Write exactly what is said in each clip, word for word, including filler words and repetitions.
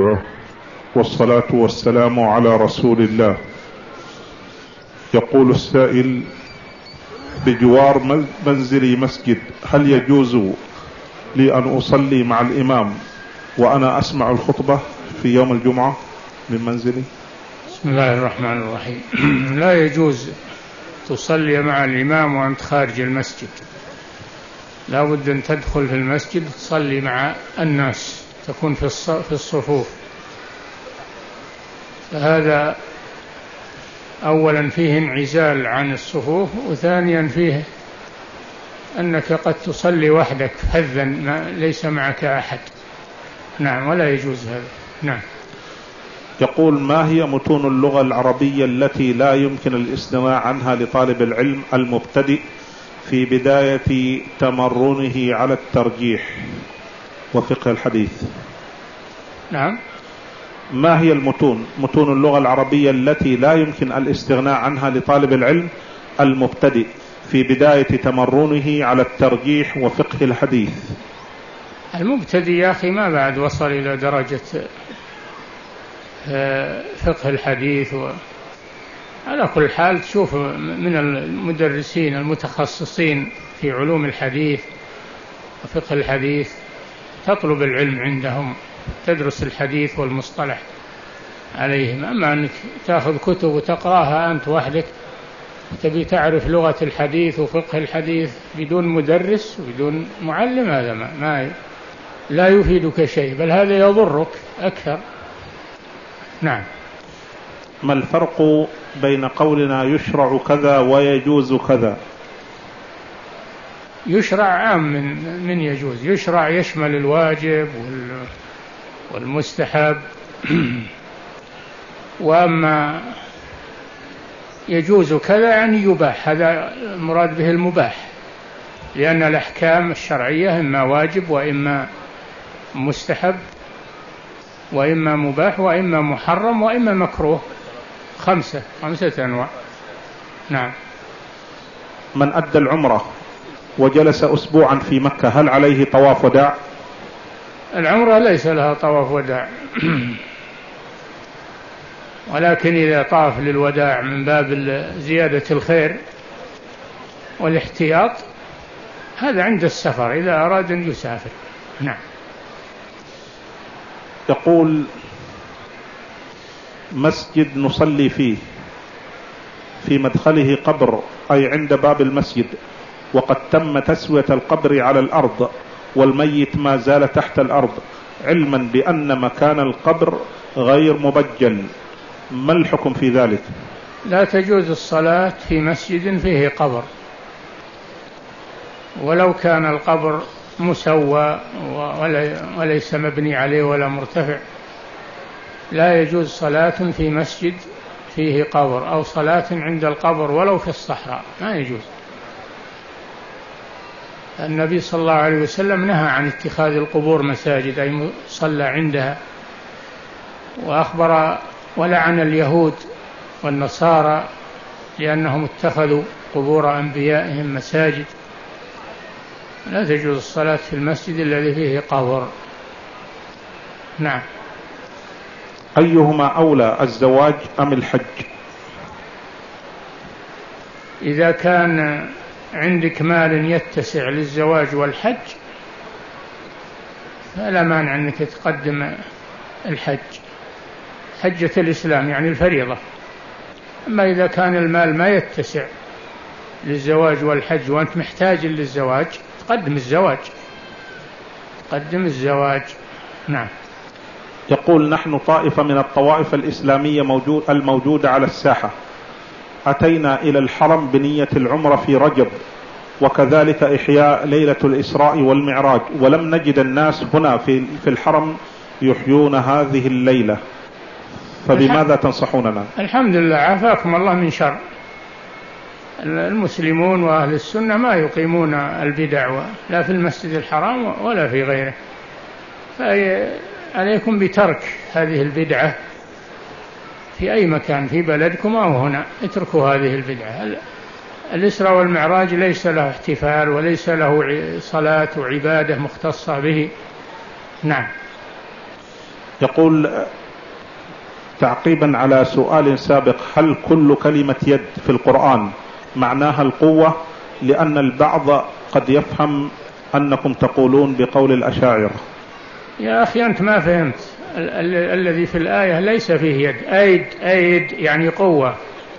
والصلاة والسلام على رسول الله. يقول السائل: بجوار منزلي مسجد، هل يجوز لي أن أصلي مع الإمام وأنا أسمع الخطبة في يوم الجمعة من منزلي؟ بسم الله الرحمن الرحيم. لا يجوز تصلي مع الإمام وأنت خارج المسجد، لا بد أن تدخل في المسجد تصلي مع الناس، تكون في الصفوف. فهذا أولا فيه انعزال عن الصفوف، وثانيا فيه أنك قد تصلي وحدك فذا ليس معك أحد. نعم، ولا يجوز هذا. نعم. يقول: ما هي متون اللغة العربية التي لا يمكن الاستماع عنها لطالب العلم المبتدئ في بداية تمرنه على الترجيح وفقه الحديث؟ نعم. ما هي المتون متون اللغة العربية التي لا يمكن الاستغناء عنها لطالب العلم المبتدئ في بداية تمرنه على الترجيح وفقه الحديث؟ المبتدئ يا أخي ما بعد وصل إلى درجة فقه الحديث و... على كل حال تشوف من المدرسين المتخصصين في علوم الحديث وفقه الحديث، تطلب العلم عندهم، تدرس الحديث والمصطلح عليهم. أما أنك تأخذ كتب وتقرأها أنت وحدك تبي تعرف لغة الحديث وفقه الحديث بدون مدرس وبدون معلم، هذا ما, ما لا يفيدك شيء، بل هذا يضرك أكثر. نعم. ما الفرق بين قولنا يشرع كذا ويجوز كذا؟ يشرع عام من, من يجوز. يشرع يشمل الواجب والمستحب، وأما يجوز كذا يعني يباح، هذا المراد به المباح، لأن الأحكام الشرعية إما واجب وإما مستحب وإما مباح وإما محرم وإما مكروه، خمسة خمسة أنواع. نعم. من أدى العمرة وجلس أسبوعا في مكة هل عليه طواف وداع؟ العمرة ليس لها طواف وداع، ولكن إذا طاف للوداع من باب زيادة الخير والاحتياط هذا عند السفر إذا أراد أن يسافر. نعم. يقول: مسجد نصلي فيه في مدخله قبر، أي عند باب المسجد، وقد تم تسوية القبر على الأرض والميت ما زال تحت الأرض، علما بأن مكان القبر غير مبجل، ما الحكم في ذلك؟ لا تجوز الصلاة في مسجد فيه قبر، ولو كان القبر مسوى وليس مبني عليه ولا مرتفع. لا يجوز صلاة في مسجد فيه قبر أو صلاة عند القبر ولو في الصحراء، ما يجوز. النبي صلى الله عليه وسلم نهى عن اتخاذ القبور مساجد، أي صلى عندها، وأخبر ولعن اليهود والنصارى لأنهم اتخذوا قبور أنبيائهم مساجد. لا تجوز الصلاة في المسجد الذي فيه قبر. نعم. أيهما أولى، الزواج أم الحج؟ إذا كان عندك مال يتسع للزواج والحج فلا مانع أنك تقدم الحج، حجة الإسلام يعني الفريضة. أما إذا كان المال ما يتسع للزواج والحج وأنت محتاج للزواج تقدم الزواج، تقدم الزواج. نعم. يقول: نحن طائفة من الطوائف الإسلامية موجود الموجودة على الساحة، أتينا إلى الحرم بنية العمرة في رجب وكذلك إحياء ليلة الإسراء والمعراج، ولم نجد الناس هنا في في الحرم يحيون هذه الليلة، فبماذا تنصحوننا؟ الحمد لله، عافاكم الله من شر. المسلمون وأهل السنة ما يقيمون البدع لا في المسجد الحرام ولا في غيره، فعليكم بترك هذه البدعة في أي مكان في بلدكم أو هنا، اتركوا هذه البدعة. الإسراء والمعراج ليس له احتفال وليس له صلاة وعبادة مختصة به. نعم. يقول تعقيبا على سؤال سابق: هل كل كلمة يد في القرآن معناها القوة؟ لأن البعض قد يفهم أنكم تقولون بقول الأشاعرة. يا أخي أنت ما فهمت. ال- ال- الذي في الآية ليس فيه يد. أيد أيد يعني قوة.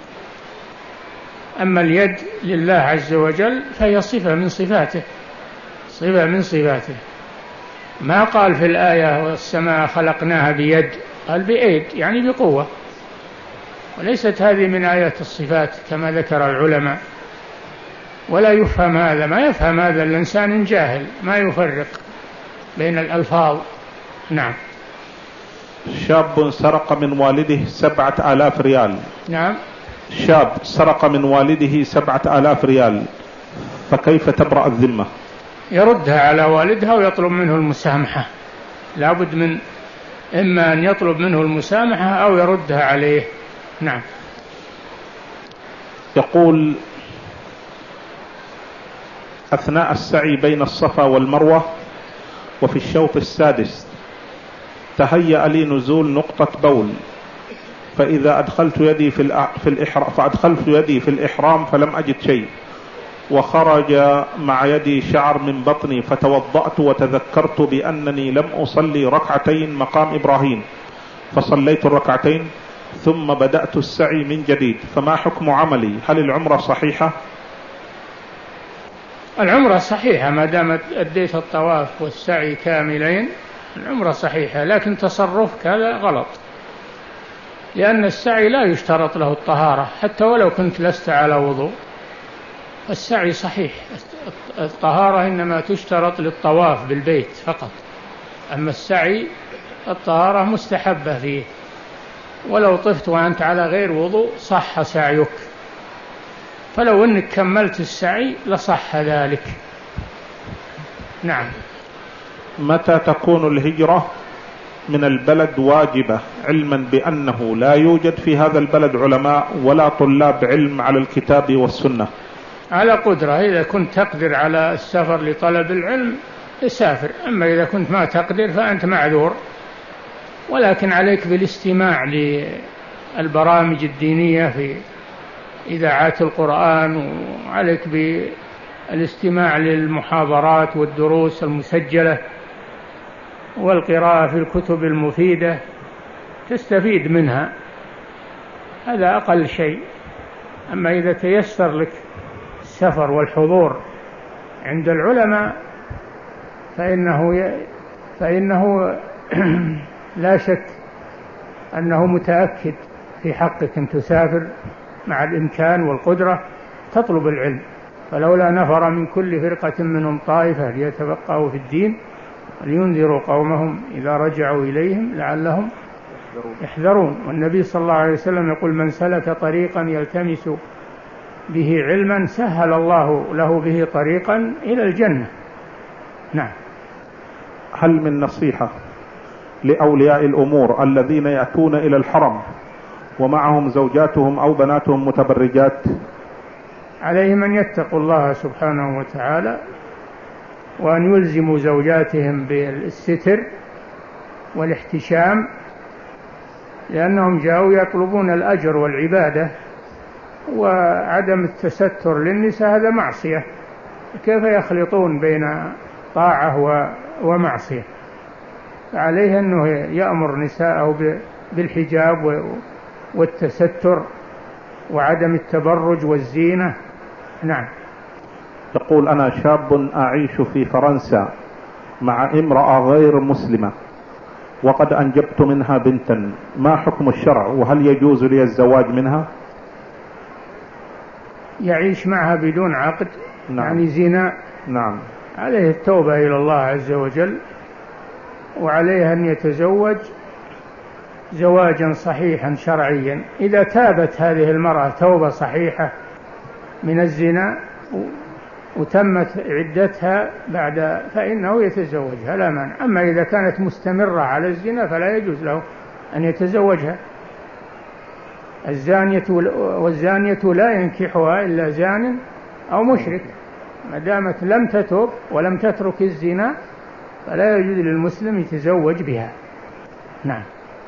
أما اليد لله عز وجل فهي صفة من صفاته، صفة من صفاته. ما قال في الآية والسماء خلقناها بيد، قال بأيد يعني بقوة، وليست هذه من آيات الصفات كما ذكر العلماء. ولا يفهم هذا، ما يفهم هذا الإنسان جاهل ما يفرق بين الألفاظ. نعم. شاب سرق من والده سبعة آلاف ريال. نعم. شاب سرق من والده سبعة آلاف ريال، فكيف تبرأ الذمة؟ يردها على والدها ويطلب منه المسامحة. لابد من إما أن يطلب منه المسامحة أو يردها عليه. نعم. يقول: أثناء السعي بين الصفا والمروة وفي الشوط السادس تهيأ لي نزول نقطة بول، فإذا أدخلت يدي في في الإحرام فأدخلت يدي في الإحرام فلم أجد شيء، وخرج مع يدي شعر من بطني، فتوضأت وتذكرت بأنني لم أصلي ركعتين مقام إبراهيم، فصليت الركعتين ثم بدأت السعي من جديد، فما حكم عملي؟ هل العمرة صحيحة؟ العمرة صحيحة ما دامت أديت الطواف والسعي كاملين، العمرة صحيحة، لكن تصرفك هذا غلط، لأن السعي لا يشترط له الطهارة حتى ولو كنت لست على وضوء. السعي صحيح، الطهارة إنما تشترط للطواف بالبيت فقط، أما السعي الطهارة مستحبة فيه، ولو طفت وأنت على غير وضوء صح سعيك، فلو أنك كملت السعي لصح ذلك. نعم. متى تكون الهجرة من البلد واجبة، علما بأنه لا يوجد في هذا البلد علماء ولا طلاب علم على الكتاب والسنة؟ على قدرة، إذا كنت تقدر على السفر لطلب العلم اسافر، أما إذا كنت ما تقدر فأنت معذور، ولكن عليك بالاستماع للبرامج الدينية في إذاعات القرآن، وعليك بالاستماع للمحاضرات والدروس المسجلة والقراءة في الكتب المفيدة تستفيد منها، هذا أقل شيء. أما إذا تيسر لك السفر والحضور عند العلماء فإنه فإنه لا شك أنه متأكد في حقك أن تسافر مع الإمكان والقدرة تطلب العلم. فلولا نفر من كل فرقة منهم طائفة ليتفقهوا في الدين لينذروا قومهم إذا رجعوا إليهم لعلهم يحذرون. والنبي صلى الله عليه وسلم يقول: من سلك طريقا يلتمس به علما سهل الله له به طريقا إلى الجنة. نعم. هل من نصيحة لأولياء الأمور الذين يأتون إلى الحرم ومعهم زوجاتهم أو بناتهم متبرجات؟ عليهم أن يتقوا الله سبحانه وتعالى، وأن يلزموا زوجاتهم بالستر والاحتشام، لأنهم جاءوا يطلبون الأجر والعبادة، وعدم التستر للنساء هذا معصية، كيف يخلطون بين طاعة ومعصية؟ عليه أنه يأمر نساءه بالحجاب والتستر وعدم التبرج والزينة. نعم. يقول: أنا شاب أعيش في فرنسا مع امرأة غير مسلمة وقد أنجبت منها بنتا، ما حكم الشرع وهل يجوز لي الزواج منها؟ يعيش معها بدون عقد؟ نعم. يعني زنا؟ نعم. عليه التوبة إلى الله عز وجل، وعليه أن يتزوج زواجا صحيحا شرعيا. إذا تابت هذه المرأة توبة صحيحة من الزنا وتمت عدتها بعد فإنه يتزوجها لا مانع. أما إذا كانت مستمرة على الزنا فلا يجوز له أن يتزوجها. الزانية والزانية لا ينكحها إلا زان أو مشرك، ما دامت لم تتوب ولم تترك الزنا فلا يجوز للمسلم يتزوج بها. نعم.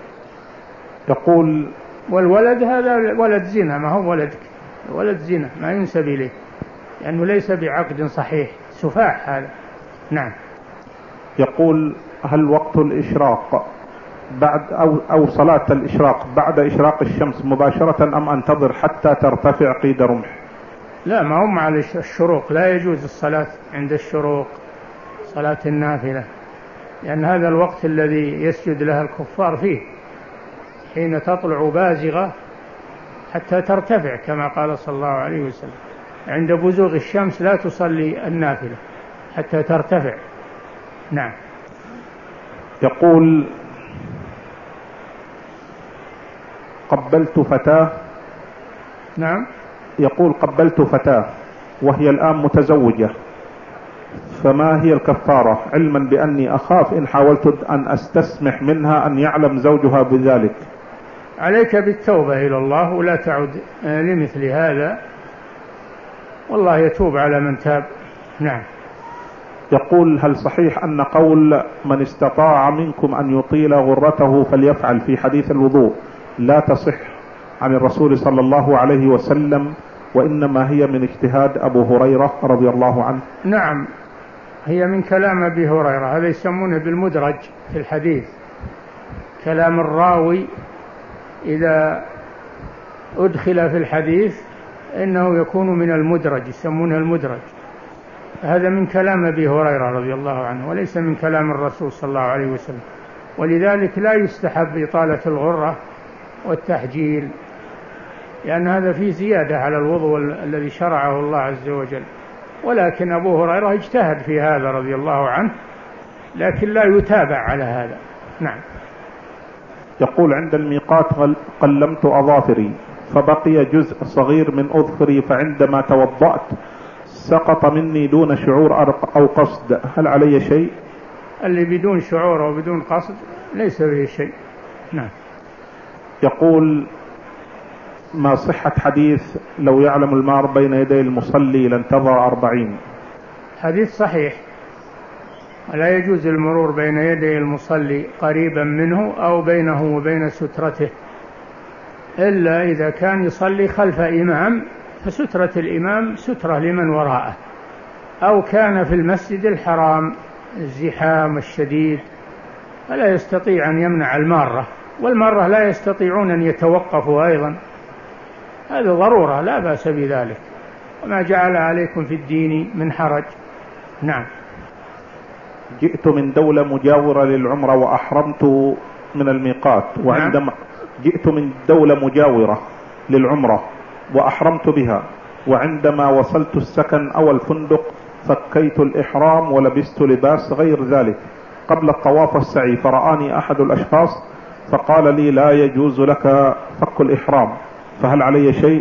يقول والولد هذا ولد زنا، ما هو ولدك، ولد زنا ما ينسب إليه لأنه ليس بعقد صحيح، سفاح هذا. نعم. يقول هل وقت الإشراق بعد أو, أو صلاة الإشراق بعد إشراق الشمس مباشرة أم أنتظر حتى ترتفع قيد رمح؟ لا، ما هم مع الشروق، لا يجوز الصلاة عند الشروق، صلاة النافلة، لأن هذا الوقت الذي يسجد لها الكفار فيه، حين تطلع بازغة حتى ترتفع كما قال صلى الله عليه وسلم. عند بزوغ الشمس لا تصلي النافلة حتى ترتفع. نعم. يقول قبلت فتاة. نعم. يقول قبلت فتاة وهي الآن متزوجة، فما هي الكفارة، علما بأني أخاف إن حاولت أن أستسمح منها أن يعلم زوجها بذلك؟ عليك بالتوبة إلى الله ولا تعد لمثل هذا، والله يتوب على من تاب. نعم. يقول هل صحيح أن قول من استطاع منكم أن يطيل غرته فليفعل في حديث الوضوء لا تصح عن الرسول صلى الله عليه وسلم، وإنما هي من اجتهاد أبو هريرة رضي الله عنه؟ نعم، هي من كلام أبي هريرة، هذا يسمونه بالمدرج في الحديث، كلام الراوي إذا أدخل في الحديث إنه يكون من المدرج، يسمونه المدرج. هذا من كلام أبي هريرة رضي الله عنه وليس من كلام الرسول صلى الله عليه وسلم، ولذلك لا يستحب إطالة الغرة والتحجيل، لأن هذا فيه زيادة على الوضوء الذي شرعه الله عز وجل. ولكن أبو هريرة اجتهد في هذا رضي الله عنه، لكن لا يتابع على هذا. نعم. يقول عند الميقات قلمت أظافري فبقي جزء صغير من أظفري، فعندما توضأت سقط مني دون شعور أو قصد، هل علي شيء؟ اللي بدون شعور أو بدون قصد ليس به شيء. نعم. يقول ما صحة حديث لو يعلم المار بين يدي المصلي لانتظر أربعين؟ حديث صحيح، ولا يجوز المرور بين يدي المصلي قريبا منه أو بينه وبين سترته، إلا إذا كان يصلي خلف إمام فسترة الإمام سترة لمن وراءه، أو كان في المسجد الحرام الزحام الشديد فلا يستطيع أن يمنع المارة، والمارة لا يستطيعون أن يتوقفوا أيضا، هذا ضرورة لا بأس بذلك، وما جعل عليكم في الدين من حرج. نعم. جئت من دولة مجاورة للعمرة وأحرمت من الميقات، وعندما جئت من دولة مجاورة للعمرة وأحرمت بها، وعندما وصلت السكن أو الفندق فكيت الإحرام ولبست لباس غير ذلك قبل الطواف والسعي، فرآني أحد الأشخاص فقال لي لا يجوز لك فك الإحرام، فهل علي شيء؟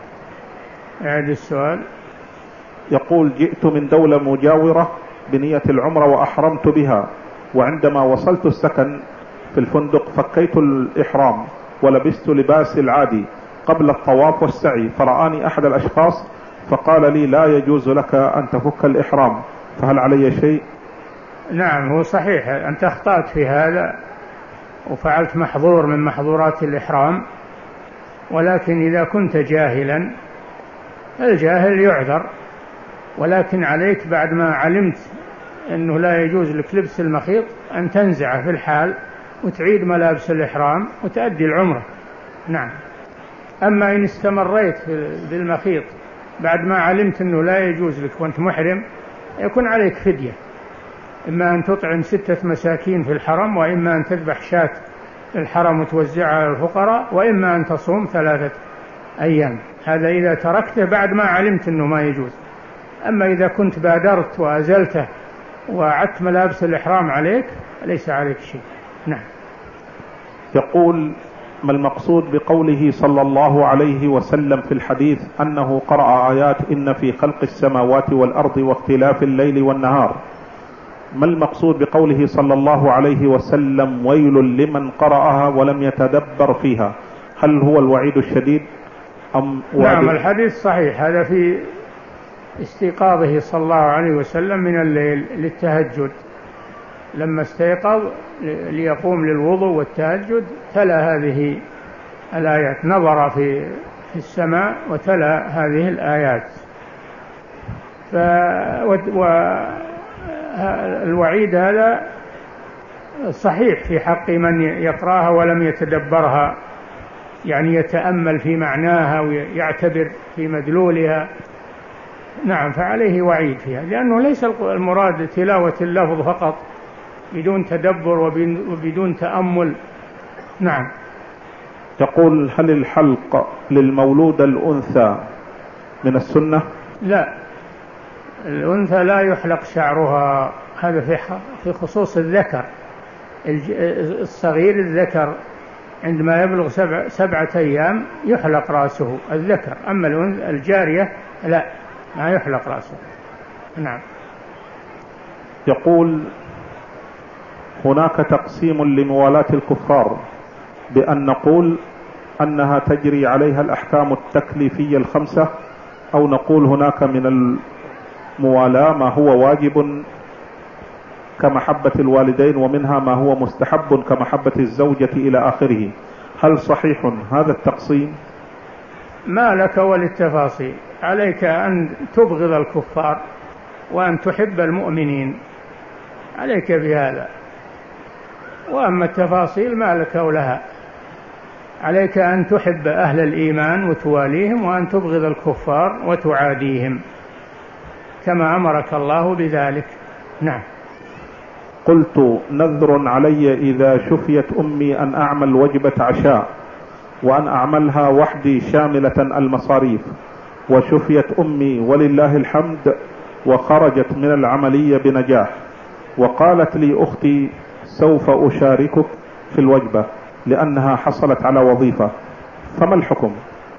أعد السؤال. يقول جئت من دولة مجاورة بنية العمرة وأحرمت بها، وعندما وصلت السكن في الفندق فكيت الإحرام ولبست لباس العادي قبل الطواف والسعي، فرآني أحد الأشخاص فقال لي لا يجوز لك أن تفك الإحرام، فهل علي شيء؟ نعم، هو صحيح أنت أخطأت في هذا وفعلت محظور من محظورات الإحرام، ولكن إذا كنت جاهلا الجاهل يعذر، ولكن عليك بعد ما علمت أنه لا يجوز لك لبس المخيط أن تنزعه في الحال وتعيد ملابس الإحرام وتؤدي العمرة. نعم. أما إن استمريت بالمخيط بعد ما علمت أنه لا يجوز لك وأنت محرم يكون عليك فدية، إما أن تطعم ستة مساكين في الحرم، وإما أن تذبح شاة في الحرم وتوزعها على الفقراء، وإما أن تصوم ثلاثة أيام. هذا إذا تركته بعد ما علمت أنه ما يجوز. أما إذا كنت بادرت وأزلته وعدت ملابس الإحرام عليك ليس عليك شيء. نعم. يقول ما المقصود بقوله صلى الله عليه وسلم في الحديث أنه قرأ آيات إن في خلق السماوات والأرض واختلاف الليل والنهار؟ ما المقصود بقوله صلى الله عليه وسلم ويل لمن قرأها ولم يتدبر فيها؟ هل هو الوعيد الشديد أم نعم الحديث صحيح، هذا في استيقاظه صلى الله عليه وسلم من الليل للتهجد لما استيقظ ليقوم للوضوء والتهجد تلا هذه الآيات، نظر في في السماء وتلا هذه الآيات. والوعيد هذا صحيح في حق من يقرأها ولم يتدبرها، يعني يتأمل في معناها ويعتبر في مدلولها. نعم، فعليه وعيد فيها، لأنه ليس المراد تلاوة اللفظ فقط بدون تدبر وبدون تأمل. نعم. يقول: هل الحلق للمولودة الأنثى من السنة؟ لا، الأنثى لا يحلق شعرها، هذا في خصوص الذكر. الصغير الذكر عندما يبلغ سبع سبعة أيام يحلق رأسه الذكر، أما الجارية لا، ما يحلق رأسه. نعم. يقول: هناك تقسيم لموالاة الكفار بأن نقول أنها تجري عليها الأحكام التكليفية الخمسة، أو نقول هناك من الموالاة ما هو واجب كمحبة الوالدين، ومنها ما هو مستحب كمحبة الزوجة إلى آخره. هل صحيح هذا التقسيم؟ ما لك وللتفاصيل، عليك أن تبغض الكفار وأن تحب المؤمنين، عليك بهذا. وأما التفاصيل ما لك ولها، عليك أن تحب أهل الإيمان وتواليهم، وأن تبغض الكفار وتعاديهم كما أمرك الله بذلك. نعم. قلت: نذر علي إذا شفيت أمي أن أعمل وجبة عشاء وأن أعملها وحدي شاملة المصاريف، وشفيت أمي ولله الحمد وخرجت من العملية بنجاح، وقالت لي أختي: سوف أشاركك في الوجبة لأنها حصلت على وظيفة، فما الحكم؟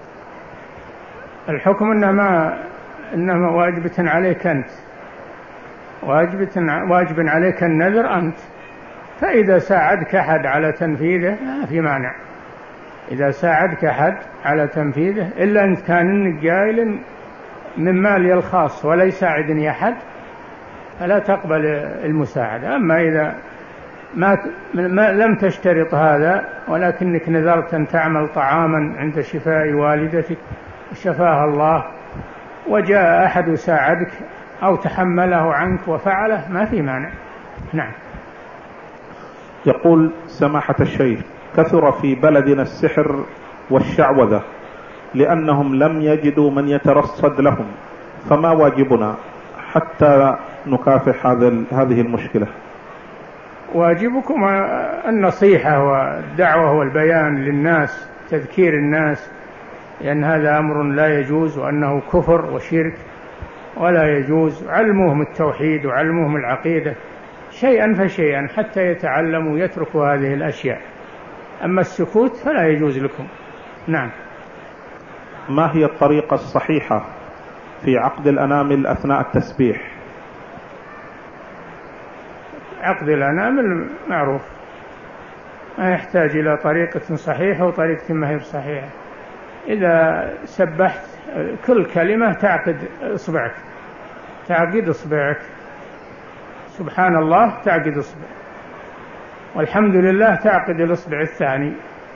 الحكم إنما إنما واجبة عليك أنت، واجبة واجب عليك النذر أنت، فإذا ساعدك أحد على تنفيذه ما في مانع. إذا ساعدك أحد على تنفيذه، إلا أن كان قائل من مالي الخاص ولا يساعدني أحد، فلا تقبل المساعدة. أما إذا ما, ما لم تشترط هذا، ولكنك نذرت أن تعمل طعاما عند شفاء والدتك شفاها الله، وجاء أحد ساعدك أو تحمله عنك وفعله، ما في مانع. نعم. يقول: سماحة الشيخ، كثر في بلدنا السحر والشعوذة لأنهم لم يجدوا من يترصد لهم، فما واجبنا حتى نكافح هذه المشكلة؟ واجبكم النصيحة والدعوة والبيان للناس، تذكير الناس، لأن هذا أمر لا يجوز، وأنه كفر وشرك ولا يجوز. علموهم التوحيد وعلموهم العقيدة شيئا فشيئا حتى يتعلموا ويتركوا هذه الأشياء. أما السكوت فلا يجوز لكم. نعم. ما هي الطريقة الصحيحة في عقد الأنامل أثناء التسبيح؟ عقد الأنامل معروف، ما يحتاج إلى طريقة صحيحة وطريقة ما هي صحيحة. إذا سبحت كل كلمة تعقد إصبعك، تعقد إصبعك، سبحان الله تعقد إصبع، والحمد لله تعقد الإصبع الثاني،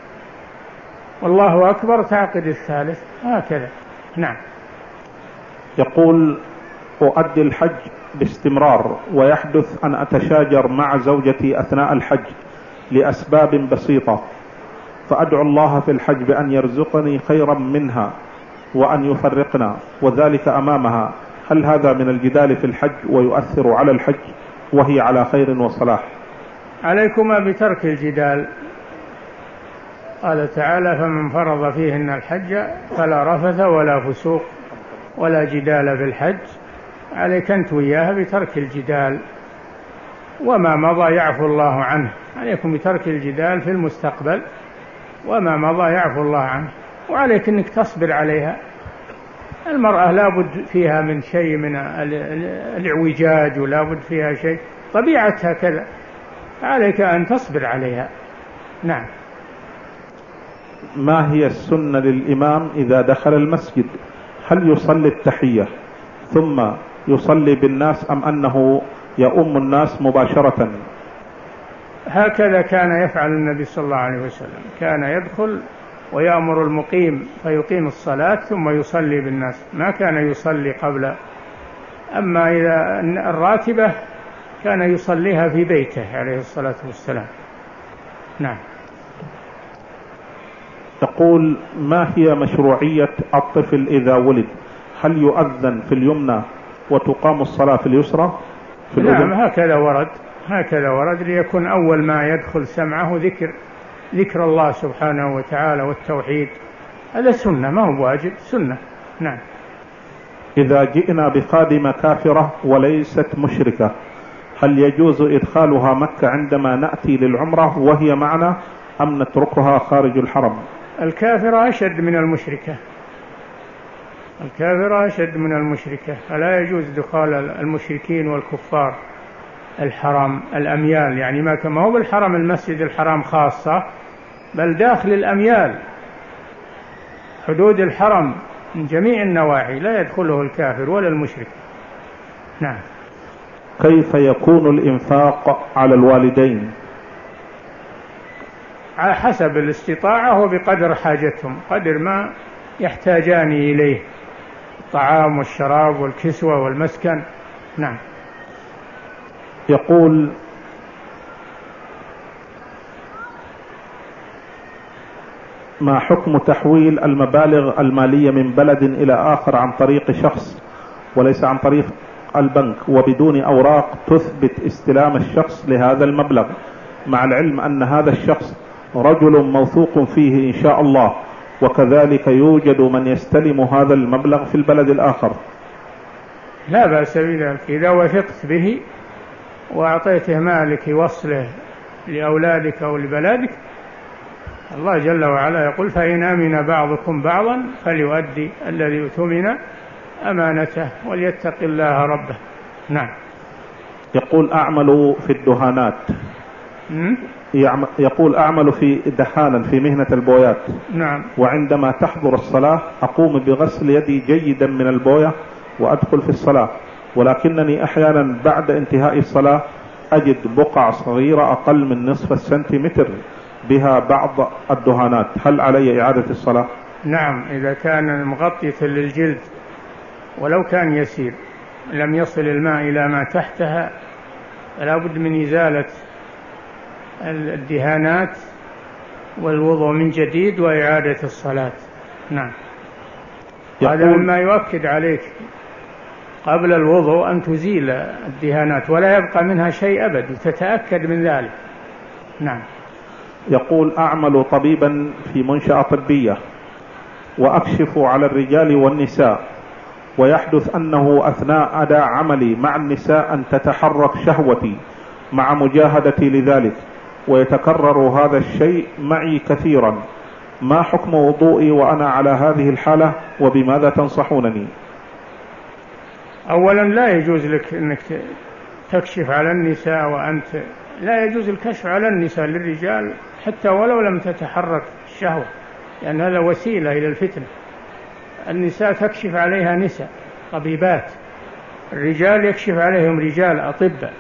والله أكبر تعقد الثالث، هكذا. نعم. يقول: أؤدي الحج باستمرار، ويحدث أن أتشاجر مع زوجتي أثناء الحج لأسباب بسيطة، فأدعو الله في الحج بأن يرزقني خيرا منها وأن يفرقنا، وذلك أمامها. هل هذا من الجدال في الحج ويؤثر على الحج وهي على خير وصلاح؟ عليكما بترك الجدال. قال تعالى: فمن فرض فيهن الحج فلا رفث ولا فسوق ولا جدال في الحج. عليك أنت وياها بترك الجدال، وما مضى يعفو الله عنه. عليكم بترك الجدال في المستقبل، وما مضى يعفو الله عنه، وعليك أنك تصبر عليها. المرأة لابد فيها من شيء من الاعوجاج، ولابد فيها شيء، طبيعتها كذا، عليك أن تصبر عليها. نعم. ما هي السنة للإمام إذا دخل المسجد؟ هل يصلي التحية ثم يصلي بالناس، أم أنه يؤم الناس مباشرة هكذا كان يفعل النبي صلى الله عليه وسلم، كان يدخل ويأمر المقيم فيقيم الصلاة ثم يصلي بالناس، ما كان يصلي قبل. أما إذا الراتبة كان يصليها في بيته عليه الصلاة والسلام. نعم. تقول: ما هي مشروعية الطفل إذا ولد؟ هل يؤذن في اليمنى وتقام الصلاة في اليسرى؟ في نعم، هكذا ورد، هكذا ورد ليكون أول ما يدخل سمعه ذكر ذكر الله سبحانه وتعالى والتوحيد. هذا سنة، ما هو واجب، سنة. نعم. إذا جئنا بخادمة كافرة وليست مشركة، هل يجوز إدخالها مكة عندما نأتي للعمرة وهي معنا، أم نتركها خارج الحرم؟ الكافرة أشد من المشركة، الكافرة أشد من المشركة، فلا يجوز دخول المشركين والكفار الحرم الأميال، يعني ما كما هو بالحرم المسجد الحرام خاصة، بل داخل الأميال حدود الحرم من جميع النواحي لا يدخله الكافر ولا المشرك. نعم. كيف يكون الإنفاق على الوالدين؟ على حسب الاستطاعة وبقدر حاجتهم، قدر ما يحتاجان إليه، الطعام والشراب والكسوة والمسكن. نعم. يقول: ما حكم تحويل المبالغ المالية من بلد إلى آخر عن طريق شخص وليس عن طريق البنك وبدون أوراق تثبت استلام الشخص لهذا المبلغ، مع العلم أن هذا الشخص رجل موثوق فيه إن شاء الله، وكذلك يوجد من يستلم هذا المبلغ في البلد الآخر؟ لا بأس بذلك، إذا وثقت به وأعطيته مالك يوصله لأولادك أو لبلادك، الله جل وعلا يقول: فإن آمن بعضكم بعضا فليؤدي الذي اؤتمن أمانته وليتق الله ربه. نعم. يقول: أعمل في الدهانات. يقول: أعمل في دهانا في مهنة البويات. نعم. وعندما تحضر الصلاة أقوم بغسل يدي جيدا من البوية وأدخل في الصلاة، ولكنني أحيانا بعد انتهاء الصلاة أجد بقع صغيرة أقل من نصف السنتيمتر بها بعض الدهانات، هل علي إعادة الصلاة؟ نعم، إذا كان مغطية للجلد ولو كان يسير لم يصل الماء إلى ما تحتها فلا بد من إزالة الدهانات والوضوء من جديد وإعادة الصلاة. نعم. هذا مما يؤكد عليك قبل الوضوء أن تزيل الدهانات ولا يبقى منها شيء أبد، تتأكد من ذلك. نعم. يقول: أعمل طبيبا في منشأة طبية وأكشف على الرجال والنساء، ويحدث أنه أثناء أداء عملي مع النساء أن تتحرك شهوتي مع مجاهدتي لذلك، ويتكرر هذا الشيء معي كثيرا، ما حكم وضوئي وأنا على هذه الحالة وبماذا تنصحونني؟ أولا لا يجوز لك أنك تكشف على النساء وأنت لا يجوز الكشف على النساء للرجال حتى ولو لم تتحرك الشهوة، لأن هذا وسيلة إلى الفتنة. النساء تكشف عليها نساء طبيبات، الرجال يكشف عليهم رجال أطباء،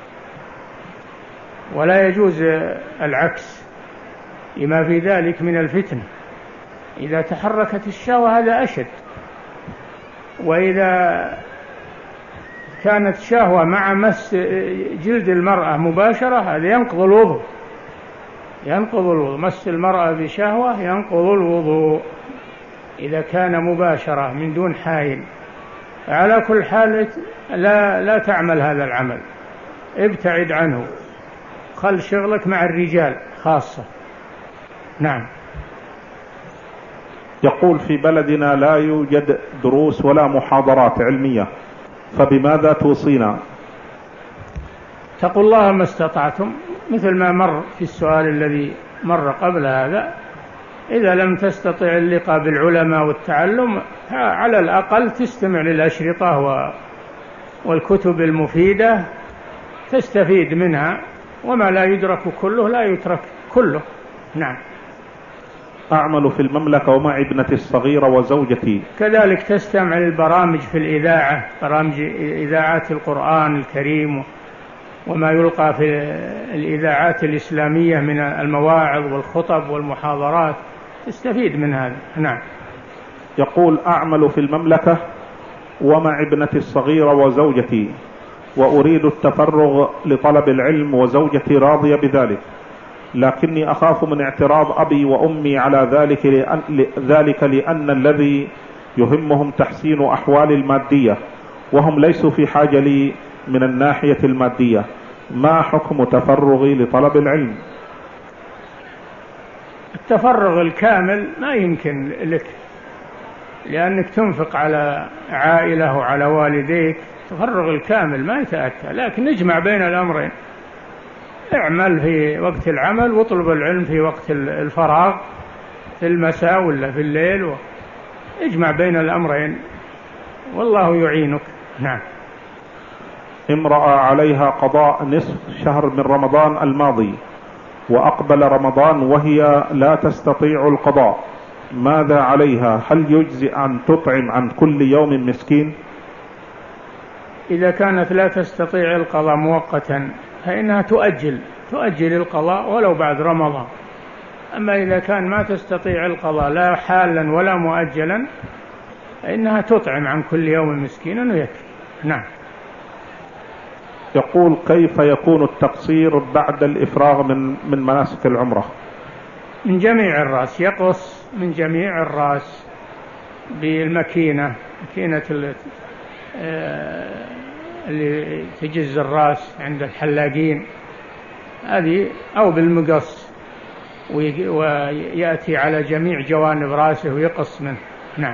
ولا يجوز العكس لما في ذلك من الفتنة. إذا تحركت الشهوة هذا أشد، وإذا كانت شهوة مع مس جلد المرأة مباشرة هذا ينقض الوضوء، ينقض الوضوء. مس المرأة بشهوة ينقض الوضوء إذا كان مباشرة من دون حائل. على كل حال لا لا تعمل هذا العمل، ابتعد عنه، خل شغلك مع الرجال خاصة. نعم. يقول: في بلدنا لا يوجد دروس ولا محاضرات علمية، فبماذا توصينا؟ اتقوا الله ما استطعتم، مثل ما مر في السؤال الذي مر قبل هذا. إذا لم تستطع اللقاء بالعلماء والتعلم على الأقل تستمع للأشرطة والكتب المفيدة تستفيد منها، وما لا يدرك كله لا يترك كله. نعم. أعمل في المملكة ومعي ابنتي الصغيرة وزوجتي. كذلك تستمع للبرامج في الإذاعة، برامج إذاعات القرآن الكريم وما يلقى في الإذاعات الإسلامية من المواعظ والخطب والمحاضرات، تستفيد من هذا. نعم. يقول: أعمل في المملكة ومع ابنتي الصغيرة وزوجتي، وأريد التفرغ لطلب العلم، وزوجتي راضية بذلك، لكني أخاف من اعتراض أبي وأمي على ذلك لأن, ذلك لأن الذي يهمهم تحسين أحوالي المادية، وهم ليسوا في حاجة لي من الناحية المادية. ما حكم تفرغي لطلب العلم؟ التفرغ الكامل ما يمكن لك، لأنك تنفق على عائلة وعلى والديك. التفرغ الكامل ما يتأتى، لكن نجمع بين الأمرين. اعمل في وقت العمل واطلب العلم في وقت الفراغ في المساء ولا في الليل، اجمع بين الأمرين والله يعينك. نعم. امرأة عليها قضاء نصف شهر من رمضان الماضي، وأقبل رمضان وهي لا تستطيع القضاء، ماذا عليها؟ هل يجزئ أن تطعم عن كل يوم مسكين؟ إذا كانت لا تستطيع القضاء مؤقتا فإنها تؤجل تؤجل القضاء ولو بعد رمضان. أما إذا كان ما تستطيع القضاء لا حالا ولا مؤجلا فإنها تطعم عن كل يوم مسكينا ويكفي. نعم. يقول: كيف يكون التقصير بعد الإفراغ من من مناسك العمرة؟ من جميع الرأس، يقص من جميع الرأس بالمكينة، مكينة اللي تجز الرأس عند الحلاقين هذه، أو بالمقص، ويأتي على جميع جوانب رأسه ويقص منه. نعم.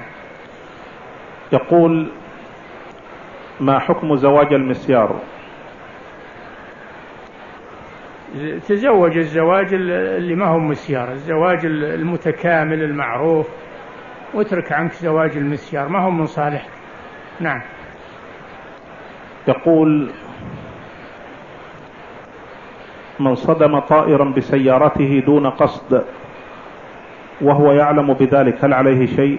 يقول: ما حكم زواج المسيار؟ تزوج الزواج اللي ما هو مسيار، الزواج المتكامل المعروف، واترك عنك زواج المسيار، ما هو من صالحك. نعم. يقول: من صدم طائرا بسيارته دون قصد وهو يعلم بذلك هل عليه شيء؟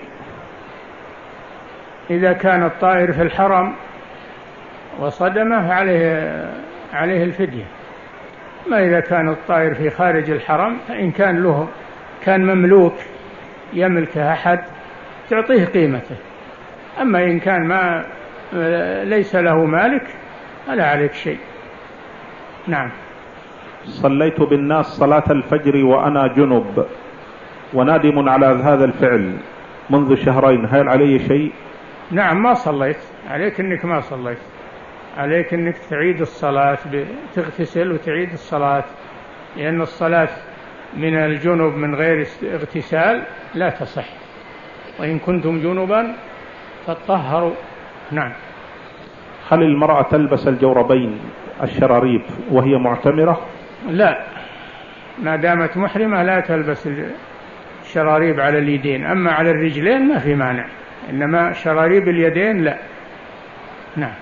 إذا كان الطائر في الحرم وصدمه عليه عليه الفدية. ما إذا كان الطائر في خارج الحرم، فإن كان له كان مملوك يملكه أحد تعطيه قيمته. أما إن كان ما ليس له مالك فلا عليك شيء. نعم. صليت بالناس صلاة الفجر وأنا جنب ونادم على هذا الفعل منذ شهرين، هل علي شيء؟ نعم، ما صليت، عليك أنك ما صليت، عليك أنك تعيد الصلاة، تغتسل وتعيد الصلاة، لأن الصلاة من الجنب من غير اغتسال لا تصح، وإن كنتم جنبا فاطهروا. نعم. هل المرأة تلبس الجوربين الشراريب وهي معتمرة؟ لا، ما دامت محرمة لا تلبس الشراريب على اليدين، أما على الرجلين ما في مانع، إنما شراريب اليدين لا. نعم.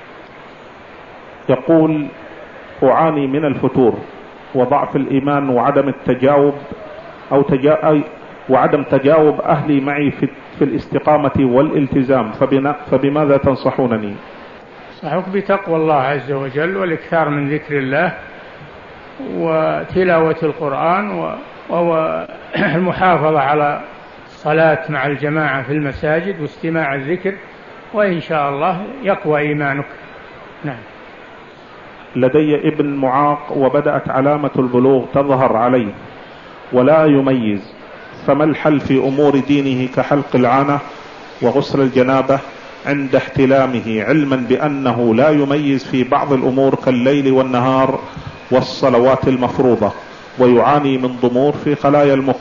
يقول: أعاني من الفتور وضعف الإيمان وعدم التجاوب أو تجا... وعدم تجاوب أهلي معي في, في الاستقامة والالتزام، فبنا... فبماذا تنصحونني؟ صحك بتقوى الله عز وجل والإكثار من ذكر الله وتلاوة القرآن، وهو المحافظة على الصلاة مع الجماعة في المساجد واستماع الذكر، وإن شاء الله يقوى إيمانك. نعم. لدي ابن معاق وبدأت علامة البلوغ تظهر عليه ولا يميز، فما الحل في أمور دينه كحلق العانة وغسل الجنابة عند احتلامه، علما بأنه لا يميز في بعض الأمور كالليل والنهار والصلوات المفروضة، ويعاني من ضمور في خلايا المخ؟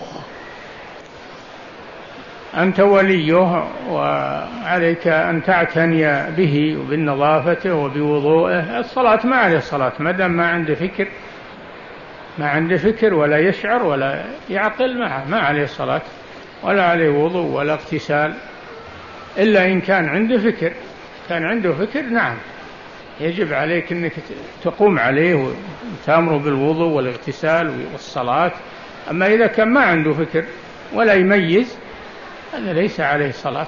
أنت وليه وعليك أن تعتني به وبالنظافة وبوضوءه. الصلاة ما عليه الصلاة ما دام ما عنده فكر، ما عنده فكر ولا يشعر ولا يعقل، ما, ما عليه الصلاة ولا عليه وضوء ولا اغتسال، إلا إن كان عنده فكر. كان عنده فكر نعم يجب عليك أنك تقوم عليه وتأمره بالوضوء والاغتسال والصلاة. أما إذا كان ما عنده فكر ولا يميز هذا ليس عليه صلاة.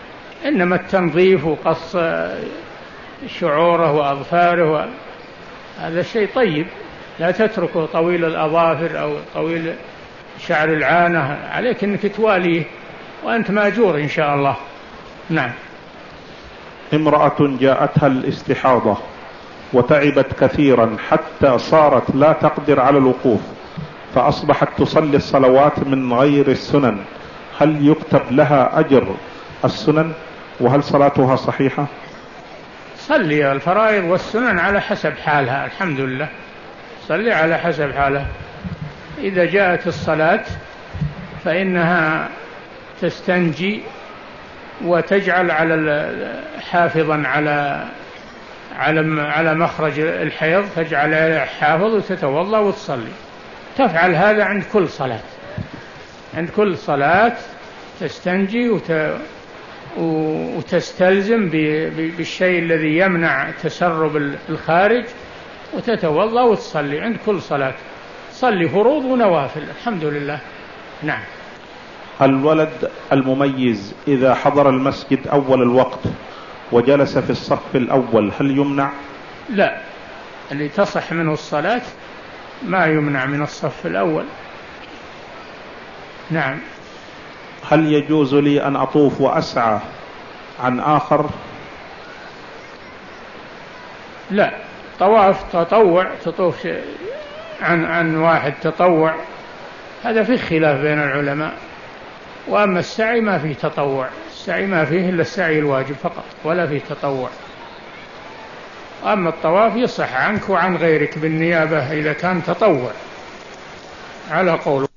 إنما التنظيف وقص شعوره وأظفاره هذا شيء طيب، لا تتركه طويل الأظافر أو طويل شعر العانة، عليك أنك تواليه وأنت ماجور إن شاء الله. نعم. امرأة جاءتها الاستحاضة وتعبت كثيرا حتى صارت لا تقدر على الوقوف، فأصبحت تصلي الصلوات من غير السنن، هل يكتب لها أجر السنن وهل صلاتها صحيحة؟ صلي الفرائض والسنن على حسب حالها، الحمد لله، صلي على حسب حالها. إذا جاءت الصلاة فإنها تستنجي وتجعل على حافظا على على على مخرج الحيض، تجعل عليه حافظ وتتوضأ وتصلي. تفعل هذا عند كل صلاة، عند كل صلاة تستنجي وت وتستلزم بالشيء الذي يمنع تسرب الخارج، وتتوضأ وتصلي عند كل صلاة، صلي فروض ونوافل، الحمد لله. نعم. الولد المميز إذا حضر المسجد أول الوقت وجلس في الصف الأول هل يمنع؟ لا، اللي تصح منه الصلاة ما يمنع من الصف الأول. نعم. هل يجوز لي أن أطوف وأسعى عن آخر؟ لا، طواف تطوع، تطوف عن عن واحد تطوع، هذا فيه خلاف بين العلماء. وأما السعي ما فيه تطوع، السعي ما فيه إلا السعي الواجب فقط ولا فيه تطوع. أما الطواف يصح عنك وعن غيرك بالنيابة إذا كان تطوع على قول